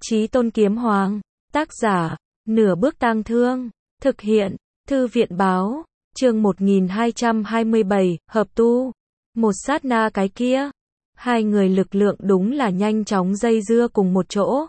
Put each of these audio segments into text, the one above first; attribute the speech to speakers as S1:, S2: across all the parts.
S1: Chí Tôn Kiếm Hoàng. Tác giả, Nửa Bước Tang Thương. Thực hiện, Thư viện Báo. Chương 1227, hợp tu. Một sát na cái kia, hai người lực lượng đúng là nhanh chóng dây dưa cùng một chỗ.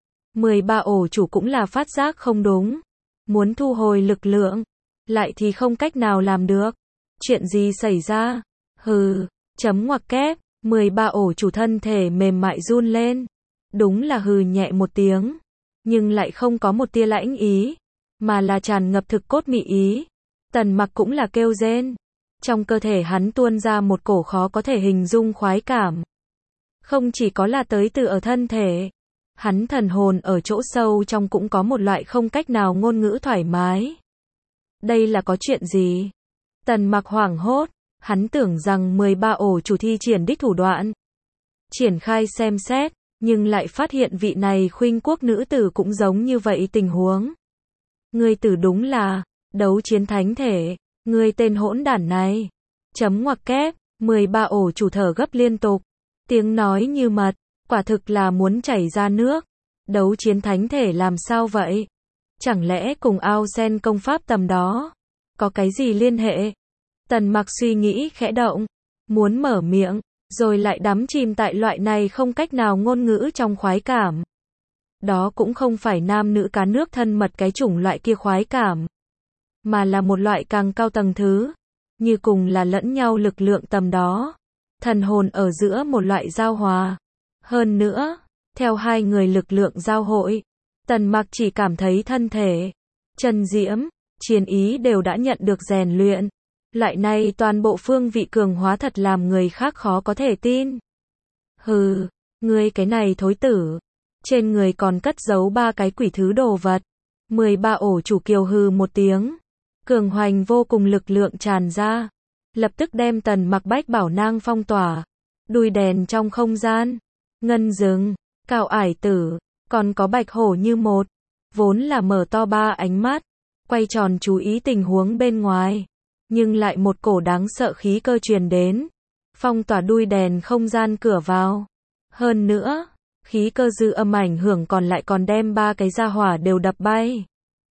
S1: 13 ổ chủ cũng là phát giác không đúng. Muốn thu hồi lực lượng, lại thì không cách nào làm được. Chuyện gì xảy ra? Hừ, chấm ngoặc kép, 13 ổ chủ thân thể mềm mại run lên. Đúng là hừ nhẹ một tiếng, nhưng lại không có một tia lãnh ý, mà là tràn ngập thực cốt mị ý. Tần Mặc cũng là kêu rên. Trong cơ thể hắn tuôn ra một cổ khó có thể hình dung khoái cảm. Không chỉ có là tới từ ở thân thể, hắn thần hồn ở chỗ sâu trong cũng có một loại không cách nào ngôn ngữ thoải mái. Đây là có chuyện gì? Tần Mặc hoảng hốt, hắn tưởng rằng 13 ổ chủ thi triển đích thủ đoạn. Triển khai xem xét, nhưng lại phát hiện vị này khuynh quốc nữ tử cũng giống như vậy tình huống. Ngươi tử đúng là đấu chiến thánh thể, ngươi tên hỗn đản này. Chấm ngoặc kép, 13 ổ chủ thở gấp liên tục. Tiếng nói như mật, quả thực là muốn chảy ra nước. Đấu chiến thánh thể làm sao vậy? Chẳng lẽ cùng ao sen công pháp tầm đó có cái gì liên hệ? Tần Mặc suy nghĩ khẽ động, muốn mở miệng, rồi lại đắm chìm tại loại này không cách nào ngôn ngữ trong khoái cảm. Đó cũng không phải nam nữ cá nước thân mật cái chủng loại kia khoái cảm, mà là một loại càng cao tầng thứ, như cùng là lẫn nhau lực lượng tầm đó, thần hồn ở giữa một loại giao hòa. Hơn nữa, theo hai người lực lượng giao hội, Tần Mặc chỉ cảm thấy thân thể, chân diễm, chiến ý đều đã nhận được rèn luyện. Lại nay toàn bộ phương vị cường hóa thật làm người khác khó có thể tin. Hừ, ngươi cái này thối tử, trên người còn cất giấu ba cái quỷ thứ đồ vật. 13 ổ chủ kiều hừ một tiếng, cường hoành vô cùng lực lượng tràn ra, lập tức đem Tần Mặc bách bảo nang phong tỏa. Đuôi đèn trong không gian, ngân rừng, cao ải tử, còn có bạch hổ như một, vốn là mở to ba ánh mắt, quay tròn chú ý tình huống bên ngoài. Nhưng lại một cổ đáng sợ khí cơ truyền đến, phong tỏa đuôi đèn không gian cửa vào. Hơn nữa, khí cơ dư âm ảnh hưởng còn lại còn đem ba cái gia hỏa đều đập bay.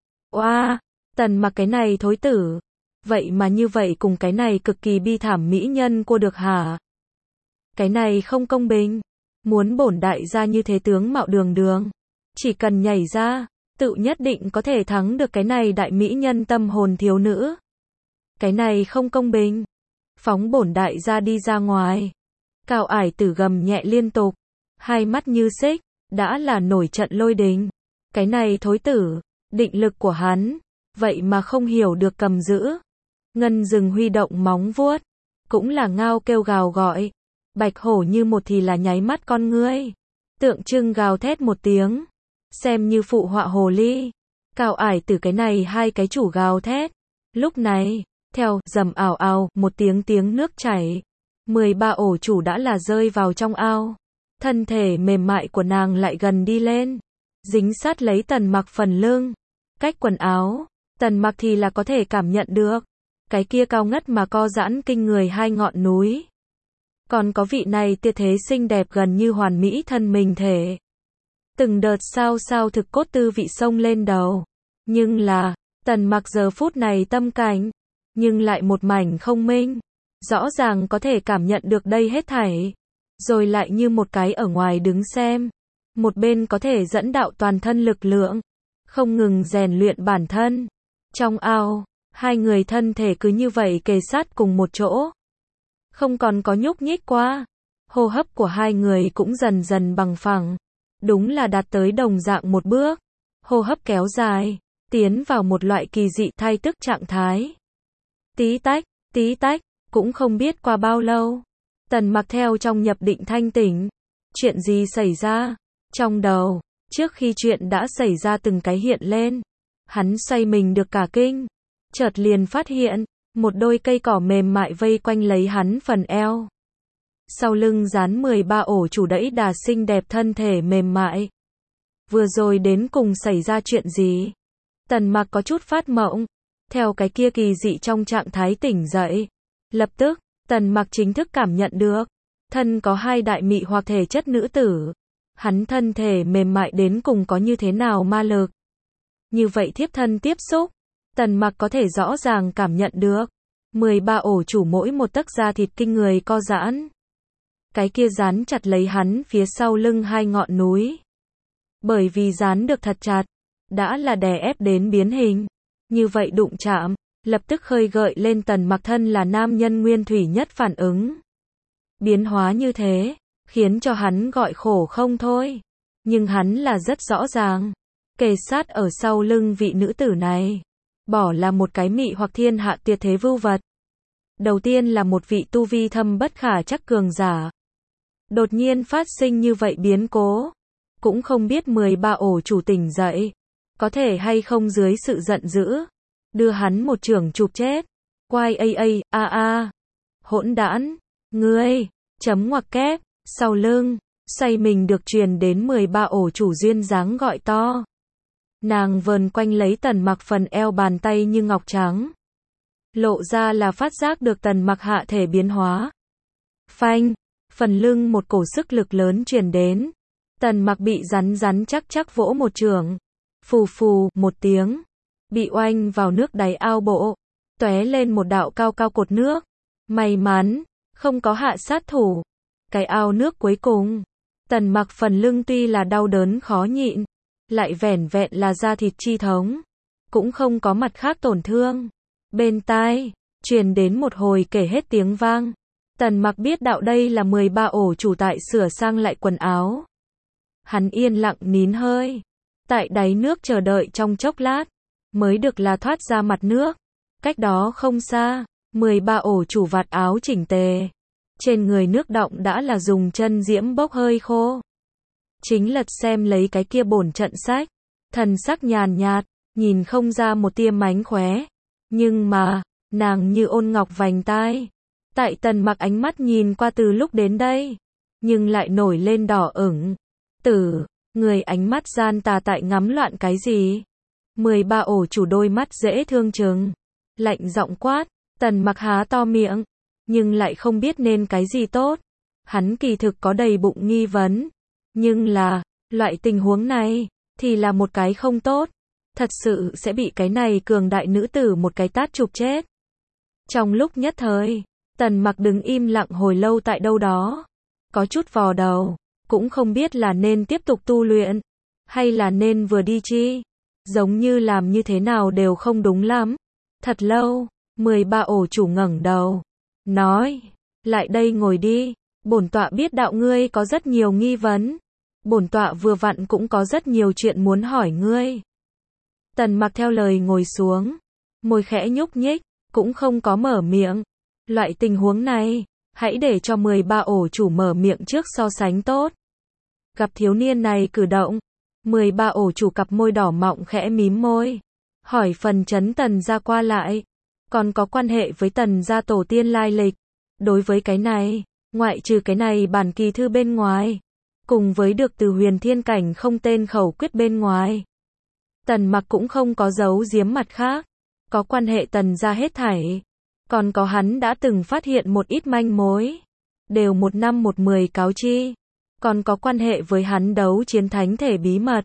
S1: Oa, Tần Mặc cái này thối tử, vậy mà như vậy cùng cái này cực kỳ bi thảm mỹ nhân cô được hả? Cái này không công bình, muốn bổn đại gia như thế tướng mạo đường đường, chỉ cần nhảy ra, tự nhất định có thể thắng được cái này đại mỹ nhân tâm hồn thiếu nữ. Cái này không công bình, phóng bổn đại gia đi ra ngoài. Cao ải tử gầm nhẹ liên tục, hai mắt như xích, đã là nổi trận lôi đình. Cái này thối tử, định lực của hắn, vậy mà không hiểu được cầm giữ. Ngân rừng huy động móng vuốt, cũng là ngao kêu gào gọi. Bạch hổ như một thì là nháy mắt con ngươi, tượng trưng gào thét một tiếng, xem như phụ họa hồ ly. Cao ải tử cái này hai cái chủ gào thét. Lúc này, theo rầm ào ào một tiếng nước chảy, 13 ổ chủ đã là rơi vào trong ao. Thân thể mềm mại của nàng lại gần đi lên, dính sát lấy Tần Mặc phần lưng. Cách quần áo, Tần Mặc thì là có thể cảm nhận được cái kia cao ngất mà co giãn kinh người hai ngọn núi. Còn có vị này tia thế xinh đẹp gần như hoàn mỹ thân mình thể. Từng đợt sao thực cốt tư vị xông lên đầu. Nhưng là, Tần Mặc giờ phút này tâm cảnh, nhưng lại một mảnh không minh. Rõ ràng có thể cảm nhận được đây hết thảy, rồi lại như một cái ở ngoài đứng xem. Một bên có thể dẫn đạo toàn thân lực lượng, không ngừng rèn luyện bản thân. Trong ao, hai người thân thể cứ như vậy kề sát cùng một chỗ, không còn có nhúc nhích qua. Hô hấp của hai người cũng dần dần bằng phẳng, đúng là đạt tới đồng dạng một bước. Hô hấp kéo dài, tiến vào một loại kỳ dị thay tức trạng thái. Tí tách, cũng không biết qua bao lâu. Tần Mặc theo trong nhập định thanh tỉnh. Chuyện gì xảy ra? Trong đầu, trước khi chuyện đã xảy ra từng cái hiện lên, hắn xoay mình được cả kinh. Chợt liền phát hiện, một đôi cây cỏ mềm mại vây quanh lấy hắn phần eo. Sau lưng dán 13 ổ chủ đẫy đà xinh đẹp thân thể mềm mại. Vừa rồi đến cùng xảy ra chuyện gì? Tần Mặc có chút phát mộng. Theo cái kia kỳ dị trong trạng thái tỉnh dậy, lập tức, Tần Mặc chính thức cảm nhận được, thân có hai đại mị hoặc thể chất nữ tử, Hắn thân thể mềm mại đến cùng có như thế nào ma lực. Như vậy thiếp thân tiếp xúc, Tần Mặc có thể rõ ràng cảm nhận được. 13 ổ chủ mỗi một tấc da thịt kinh người co giãn. Cái kia dán chặt lấy hắn phía sau lưng hai ngọn núi. Bởi vì dán được thật chặt, đã là đè ép đến biến hình. Như vậy đụng chạm, lập tức khơi gợi lên Tần Mặc thân là nam nhân nguyên thủy nhất phản ứng. Biến hóa như thế, khiến cho hắn gọi khổ không thôi. Nhưng hắn là rất rõ ràng, kề sát ở sau lưng vị nữ tử này, bỏ là một cái mị hoặc thiên hạ tuyệt thế vưu vật. Đầu tiên là một vị tu vi thâm bất khả chắc cường giả. Đột nhiên phát sinh như vậy biến cố, cũng không biết 13 ổ chủ tỉnh dậy, có thể hay không dưới sự giận dữ, đưa hắn một chưởng chụp chết. Quai hỗn đản, ngươi, chấm ngoặc kép, sau lưng, xoay mình được truyền đến 13 ổ chủ duyên dáng gọi to. Nàng vờn quanh lấy Tần Mặc phần eo bàn tay như ngọc trắng. Lộ ra là phát giác được Tần Mặc hạ thể biến hóa. Phanh, phần lưng một cổ sức lực lớn truyền đến. Tần Mặc bị rắn rắn chắc chắc vỗ một chưởng. Phù phù, một tiếng. Bị oanh vào nước đáy ao bộ. Tóe lên một đạo cao cao cột nước. May mắn, không có hạ sát thủ. Cái ao nước cuối cùng. Tần Mặc phần lưng tuy là đau đớn khó nhịn, lại vẻn vẹn là da thịt chi thống. Cũng không có mặt khác tổn thương. Bên tai, truyền đến một hồi kể hết tiếng vang. Tần Mặc biết đạo đây là 13 ổ chủ tại sửa sang lại quần áo. Hắn yên lặng nín hơi. Tại đáy nước chờ đợi trong chốc lát. Mới được là thoát ra mặt nước. Cách đó không xa, 13 ổ chủ vạt áo chỉnh tề. Trên người nước đọng đã là dùng chân diễm bốc hơi khô. Chính lật xem lấy cái kia bổn trận sách. Thần sắc nhàn nhạt, nhìn không ra một tia mánh khóe. Nhưng mà, nàng như ôn ngọc vành tai. Tại Tần Mặc ánh mắt nhìn qua từ lúc đến đây, nhưng lại nổi lên đỏ ửng. Người ánh mắt gian tà tại ngắm loạn cái gì? 13 ổ chủ đôi mắt dễ thương chừng. Lạnh giọng quát, Tần Mặc há to miệng, nhưng lại không biết nên cái gì tốt. Hắn kỳ thực có đầy bụng nghi vấn. Nhưng là, loại tình huống này, thì là một cái không tốt. Thật sự sẽ bị cái này cường đại nữ tử một cái tát chụp chết. Trong lúc nhất thời, Tần Mặc đứng im lặng hồi lâu tại đâu đó. Có chút vò đầu, cũng không biết là nên tiếp tục tu luyện, hay là nên vừa đi chi. Giống như làm như thế nào đều không đúng lắm. Thật lâu, 13 ổ chủ ngẩng đầu, nói, lại đây ngồi đi, bổn tọa biết đạo ngươi có rất nhiều nghi vấn. Bổn tọa vừa vặn cũng có rất nhiều chuyện muốn hỏi ngươi. Tần Mặc theo lời ngồi xuống, môi khẽ nhúc nhích, cũng không có mở miệng. Loại tình huống này, hãy để cho 13 ổ chủ mở miệng trước so sánh tốt. Gặp thiếu niên này cử động, 13 ổ chủ cặp môi đỏ mọng khẽ mím môi. Hỏi phần chấn Tần gia qua lại, còn có quan hệ với Tần gia tổ tiên lai lịch. Đối với cái này, ngoại trừ cái này bản kỳ thư bên ngoài, cùng với được từ huyền thiên cảnh không tên khẩu quyết bên ngoài, Tần Mặc cũng không có giấu giếm mặt khác. Có quan hệ Tần gia hết thảy. Còn có hắn đã từng phát hiện một ít manh mối. Đều 1 năm 1 10 cáo chi. Còn có quan hệ với hắn đấu chiến thánh thể bí mật.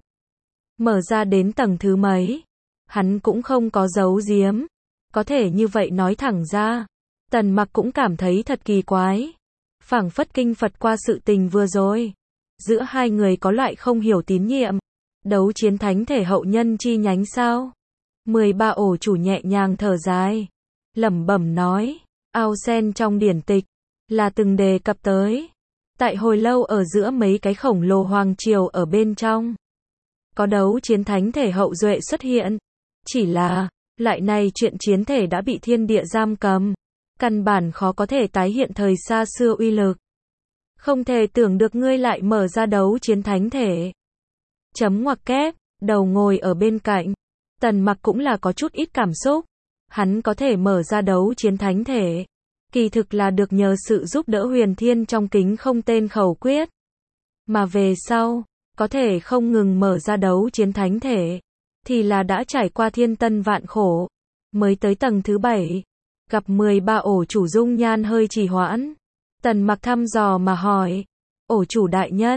S1: Mở ra đến tầng thứ mấy. Hắn cũng không có giấu giếm. Có thể như vậy nói thẳng ra. Tần Mặc cũng cảm thấy thật kỳ quái. Phảng phất kinh Phật qua sự tình vừa rồi. Giữa hai người có loại không hiểu tín nhiệm. Đấu chiến thánh thể hậu nhân chi nhánh sao? 13 ổ chủ nhẹ nhàng thở dài. Lẩm bẩm nói. Ao sen trong điển tịch. Là từng đề cập tới. Tại hồi lâu ở giữa mấy cái khổng lồ hoàng triều ở bên trong. Có đấu chiến thánh thể hậu duệ xuất hiện. Chỉ là, lại này chuyện chiến thể đã bị thiên địa giam cầm. Căn bản khó có thể tái hiện thời xa xưa uy lực. Không thể tưởng được ngươi lại mở ra đấu chiến thánh thể. Chấm ngoặc kép, đầu ngồi ở bên cạnh. Tần Mặc cũng là có chút ít cảm xúc. Hắn có thể mở ra đấu chiến thánh thể. Kỳ thực là được nhờ sự giúp đỡ huyền thiên trong kính không tên khẩu quyết. Mà về sau, có thể không ngừng mở ra đấu chiến thánh thể. Thì là đã trải qua thiên tân vạn khổ. Mới tới tầng thứ 7. Gặp 13 ổ chủ dung nhan hơi trì hoãn. Tần Mặc thăm dò mà hỏi. Ổ chủ đại nhân,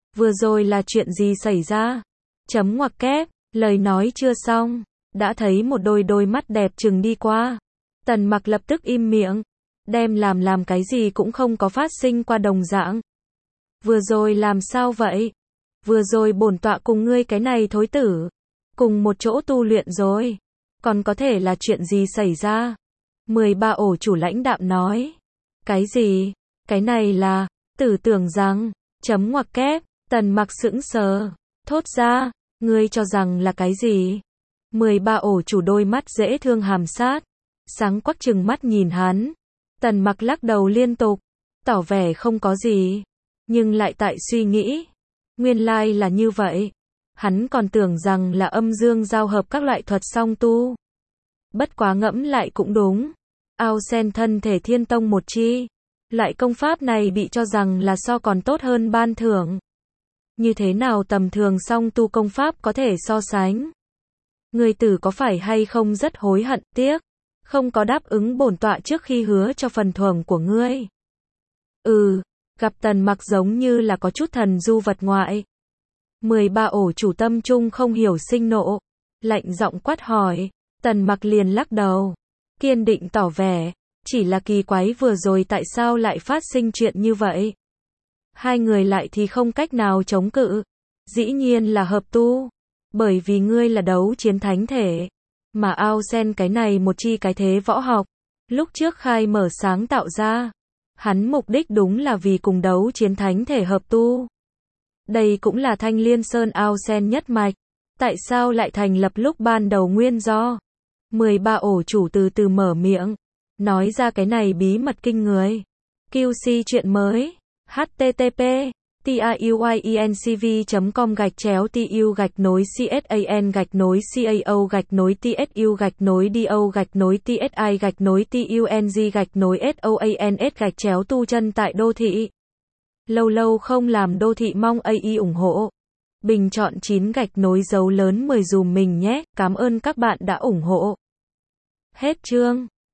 S1: Vừa rồi là chuyện gì xảy ra? Chấm ngoặc kép, lời nói chưa xong, đã thấy một đôi mắt đẹp trừng đi qua. Tần Mặc lập tức im miệng, đem làm cái gì cũng không có phát sinh qua đồng dạng. Vừa rồi làm sao vậy? Vừa rồi bổn tọa cùng ngươi cái này thối tử, cùng một chỗ tu luyện rồi. Còn có thể là chuyện gì xảy ra? 13 ổ chủ lãnh đạm nói. Cái gì? Cái này là, tử tưởng rằng, chấm ngoặc kép, Tần Mặc sững sờ, thốt ra, ngươi cho rằng là cái gì? 13 ổ chủ đôi mắt dễ thương hàm sát, sáng quắc trừng mắt nhìn hắn. Tần Mặc lắc đầu liên tục, tỏ vẻ không có gì, nhưng lại tại suy nghĩ. Nguyên lai là như vậy. Hắn còn tưởng rằng là âm dương giao hợp các loại thuật song tu. Bất quá ngẫm lại cũng đúng. Ao sen thân thể thiên tông một chi. Loại công pháp này bị cho rằng là so còn tốt hơn ban thưởng. Như thế nào tầm thường song tu công pháp có thể so sánh? Người tử có phải hay không rất hối hận tiếc, không có đáp ứng bổn tọa trước khi hứa cho phần thưởng của ngươi. Gặp Tần Mặc giống như là có chút thần du vật ngoại. 13 ổ chủ tâm trung không hiểu sinh nộ, lạnh giọng quát hỏi. Tần Mặc liền lắc đầu, kiên định tỏ vẻ, chỉ là kỳ quái vừa rồi tại sao lại phát sinh chuyện như vậy. Hai người lại thì không cách nào chống cự, dĩ nhiên là hợp tu, bởi vì ngươi là đấu chiến thánh thể, mà ao sen cái này một chi cái thế võ học, lúc trước khai mở sáng tạo ra. Hắn mục đích đúng là vì cùng đấu chiến thánh thể hợp tu. Đây cũng là Thanh Liên Sơn ao sen nhất mạch. Tại sao lại thành lập lúc ban đầu nguyên do? 13 ổ chủ từ từ mở miệng, nói ra cái này bí mật kinh người. QC chuyện mới. http tuyuyenc.com/TU-TSAN-TUG-CAO-TUNG-TUNG tu chân tại đô thị. Lâu lâu không làm đô thị mong AI ủng hộ. Bình chọn 9 gạch nối dấu lớn 10 dùm mình nhé. Cảm ơn các bạn đã ủng hộ. Hết chương.